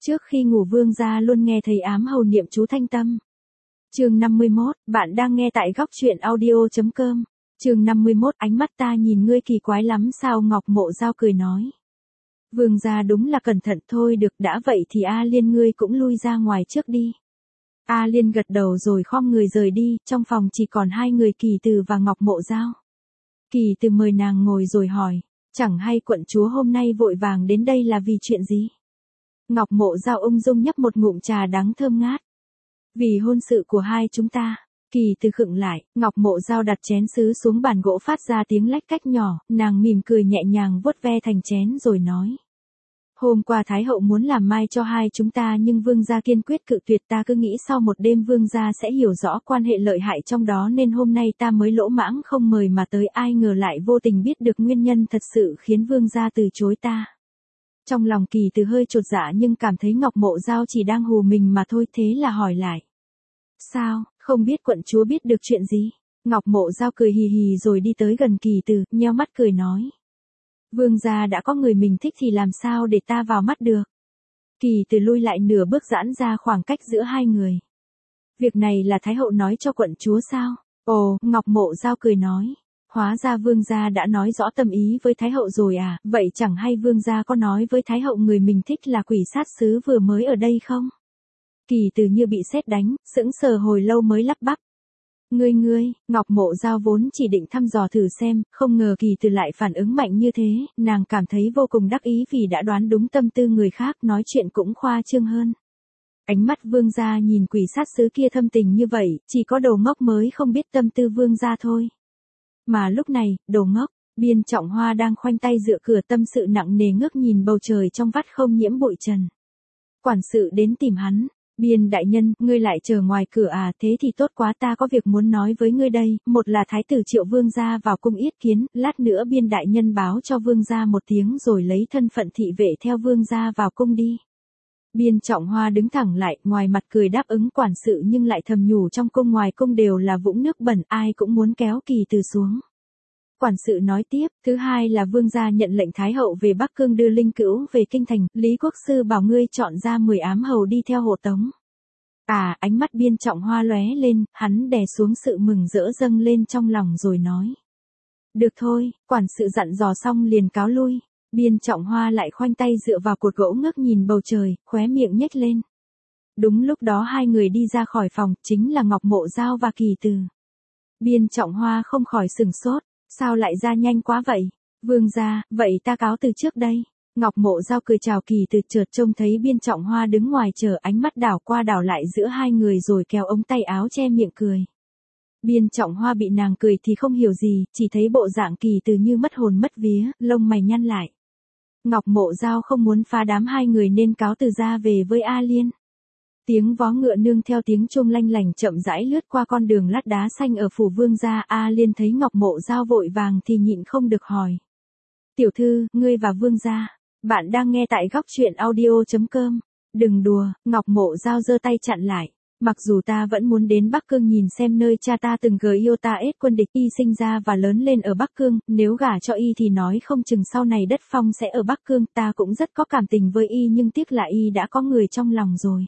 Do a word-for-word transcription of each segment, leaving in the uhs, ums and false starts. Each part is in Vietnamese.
Trước khi ngủ vương gia luôn nghe thấy ám hầu niệm chú thanh tâm. Chương năm mươi mốt, bạn đang nghe tại góc truyện audio chấm com. Chương năm mươi mốt, ánh mắt ta nhìn ngươi kỳ quái lắm sao? Ngọc Mộ Dao cười nói. Vương gia đúng là cẩn thận, thôi được, đã vậy thì A Liên ngươi cũng lui ra ngoài trước đi. A Liên gật đầu rồi khom người rời đi, trong phòng chỉ còn hai người Kỳ Từ và Ngọc Mộ Dao. Kỳ Từ mời nàng ngồi rồi hỏi, chẳng hay quận chúa hôm nay vội vàng đến đây là vì chuyện gì? Ngọc Mộ Dao ung dung nhấp một ngụm trà đắng thơm ngát. Vì hôn sự của hai chúng ta. Kỳ Từ khựng lại, Ngọc Mộ Dao đặt chén sứ xuống bàn gỗ phát ra tiếng lách cách nhỏ, nàng mỉm cười nhẹ nhàng vuốt ve thành chén rồi nói. Hôm qua Thái hậu muốn làm mai cho hai chúng ta nhưng vương gia kiên quyết cự tuyệt, ta cứ nghĩ sau một đêm vương gia sẽ hiểu rõ quan hệ lợi hại trong đó nên hôm nay ta mới lỗ mãng không mời mà tới, ai ngờ lại vô tình biết được nguyên nhân thật sự khiến vương gia từ chối ta. Trong lòng Kỳ Từ hơi chột dạ nhưng cảm thấy Ngọc Mộ Dao chỉ đang hù mình mà thôi, thế là hỏi lại. Sao, không biết quận chúa biết được chuyện gì? Ngọc Mộ Dao cười hì hì rồi đi tới gần Kỳ Từ, nheo mắt cười nói. Vương gia đã có người mình thích thì làm sao để ta vào mắt được? Kỳ Từ lui lại nửa bước giãn ra khoảng cách giữa hai người. Việc này là Thái hậu nói cho quận chúa sao? Ồ, Ngọc Mộ Dao cười nói. Hóa ra vương gia đã nói rõ tâm ý với Thái hậu rồi à, vậy chẳng hay vương gia có nói với Thái hậu người mình thích là quỷ sát sứ vừa mới ở đây không? Kỳ Từ như bị sét đánh, sững sờ hồi lâu mới lắp bắp. Ngươi ngươi, Ngọc Mộ Dao vốn chỉ định thăm dò thử xem, không ngờ Kỳ Từ lại phản ứng mạnh như thế, nàng cảm thấy vô cùng đắc ý vì đã đoán đúng tâm tư người khác, nói chuyện cũng khoa trương hơn. Ánh mắt vương gia nhìn quỷ sát sứ kia thâm tình như vậy, chỉ có đồ ngốc mới không biết tâm tư vương gia thôi. Mà lúc này, đồ ngốc, Biên Trọng Hoa đang khoanh tay dựa cửa tâm sự nặng nề ngước nhìn bầu trời trong vắt không nhiễm bụi trần. Quản sự đến tìm hắn. Biên đại nhân, ngươi lại chờ ngoài cửa à? Thế thì tốt quá, ta có việc muốn nói với ngươi đây. Một là thái tử triệu vương gia vào cung yết kiến, lát nữa biên đại nhân báo cho vương gia một tiếng rồi lấy thân phận thị vệ theo vương gia vào cung đi. Biên Trọng Hoa đứng thẳng lại, ngoài mặt cười đáp ứng quản sự nhưng lại thầm nhủ trong cung ngoài cung đều là vũng nước bẩn, ai cũng muốn kéo Kỳ Từ xuống. Quản sự nói tiếp, thứ hai là vương gia nhận lệnh Thái hậu về Bắc Cương đưa Linh Cữu về kinh thành, Lý Quốc sư bảo ngươi chọn ra mười ám hầu đi theo hộ tống. À, ánh mắt Biên Trọng Hoa lóe lên, hắn đè xuống sự mừng rỡ dâng lên trong lòng rồi nói. Được thôi, quản sự dặn dò xong liền cáo lui. Biên Trọng Hoa lại khoanh tay dựa vào cột gỗ ngước nhìn bầu trời, khóe miệng nhếch lên. Đúng lúc đó hai người đi ra khỏi phòng, chính là Ngọc Mộ Dao và Kỳ Từ. Biên Trọng Hoa không khỏi sừng sốt. Sao lại ra nhanh quá vậy? Vương gia, vậy ta cáo từ trước đây. Ngọc Mộ Dao cười chào Kỳ Từ, chợt trông thấy Biên Trọng Hoa đứng ngoài chờ, ánh mắt đảo qua đảo lại giữa hai người rồi kéo ống tay áo che miệng cười. Biên Trọng Hoa bị nàng cười thì không hiểu gì, chỉ thấy bộ dạng Kỳ Từ như mất hồn mất vía, lông mày nhăn lại. Ngọc Mộ Dao không muốn phá đám hai người nên cáo từ ra về với A Liên. Tiếng vó ngựa nương theo tiếng chuông lanh lành chậm rãi lướt qua con đường lát đá xanh ở phủ vương gia. A Liên thấy Ngọc Mộ Dao vội vàng thì nhịn không được hỏi. Tiểu thư, ngươi và vương gia, bạn đang nghe tại góc truyện audio chấm com. Đừng đùa, Ngọc Mộ Dao giơ tay chặn lại. Mặc dù ta vẫn muốn đến Bắc Cương nhìn xem nơi cha ta từng gửi yêu ta ết quân địch, y sinh ra và lớn lên ở Bắc Cương, nếu gả cho y thì nói không chừng sau này đất phong sẽ ở Bắc Cương, ta cũng rất có cảm tình với y nhưng tiếc là y đã có người trong lòng rồi.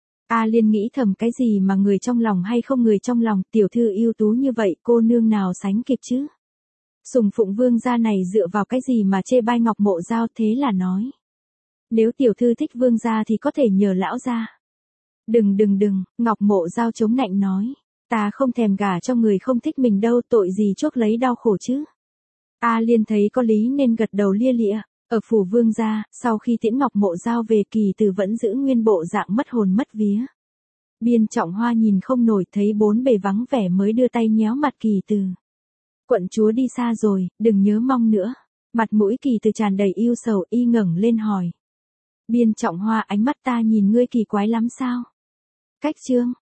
A Liên nghĩ thầm, cái gì mà người trong lòng hay không người trong lòng, tiểu thư ưu tú như vậy cô nương nào sánh kịp chứ. Sùng phụng vương gia này dựa vào cái gì mà chê bai Ngọc Mộ Dao, thế là nói. Nếu tiểu thư thích vương gia thì có thể nhờ lão gia. Đừng đừng đừng, Ngọc Mộ Dao chống nạnh nói. Ta không thèm gả cho người không thích mình đâu, tội gì chuốc lấy đau khổ chứ. A Liên thấy có lý nên gật đầu lia lịa. Ở phủ vương gia, sau khi tiễn Ngọc Mộ Dao về, Kỳ Từ vẫn giữ nguyên bộ dạng mất hồn mất vía. Biên Trọng Hoa nhìn không nổi, thấy bốn bề vắng vẻ mới đưa tay nhéo mặt Kỳ Từ. Quận chúa đi xa rồi, đừng nhớ mong nữa. Mặt mũi Kỳ Từ tràn đầy yêu sầu, y ngẩng lên hỏi. Biên Trọng Hoa, ánh mắt ta nhìn ngươi kỳ quái lắm sao? Cách chương.